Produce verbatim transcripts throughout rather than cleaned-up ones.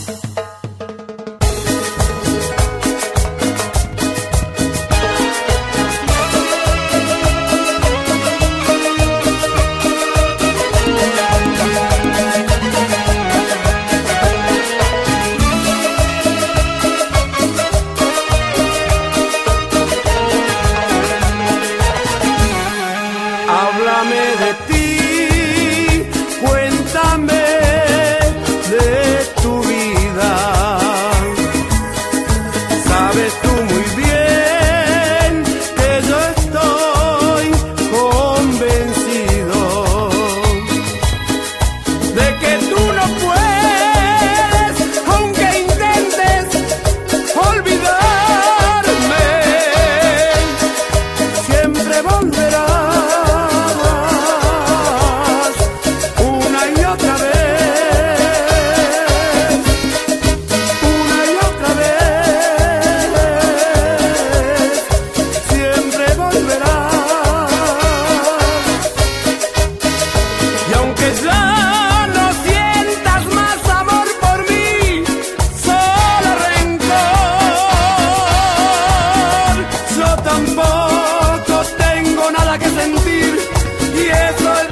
Háblame de ti, cuéntame de tu vida. Sabes tú muy bien que yo estoy convencido de que tú no puedes, aunque intentes olvidarme, siempre volverás. Tampoco tengo nada que sentir y eso es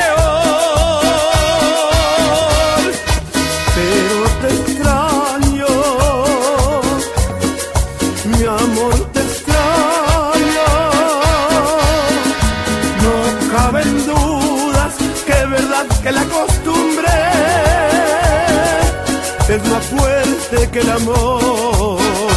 peor, pero te extraño, mi amor, te extraño. No caben dudas que es verdad que la costumbre es más fuerte que el amor.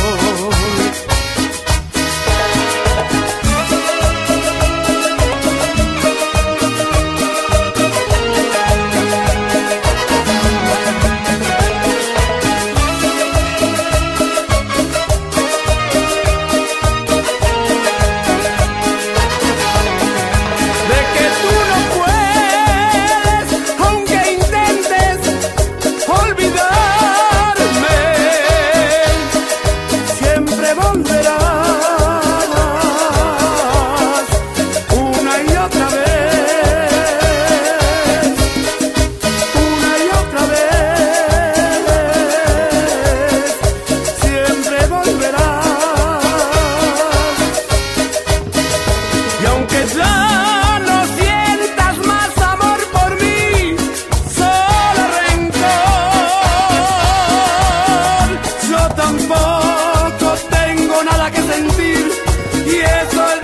Tampoco tengo nada que sentir y eso es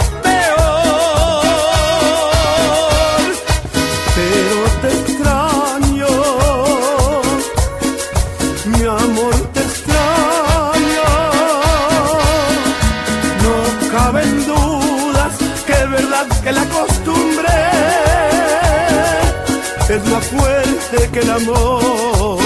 peor, pero te extraño, mi amor, te extraño. No caben dudas que es verdad que la costumbre es más fuerte que el amor.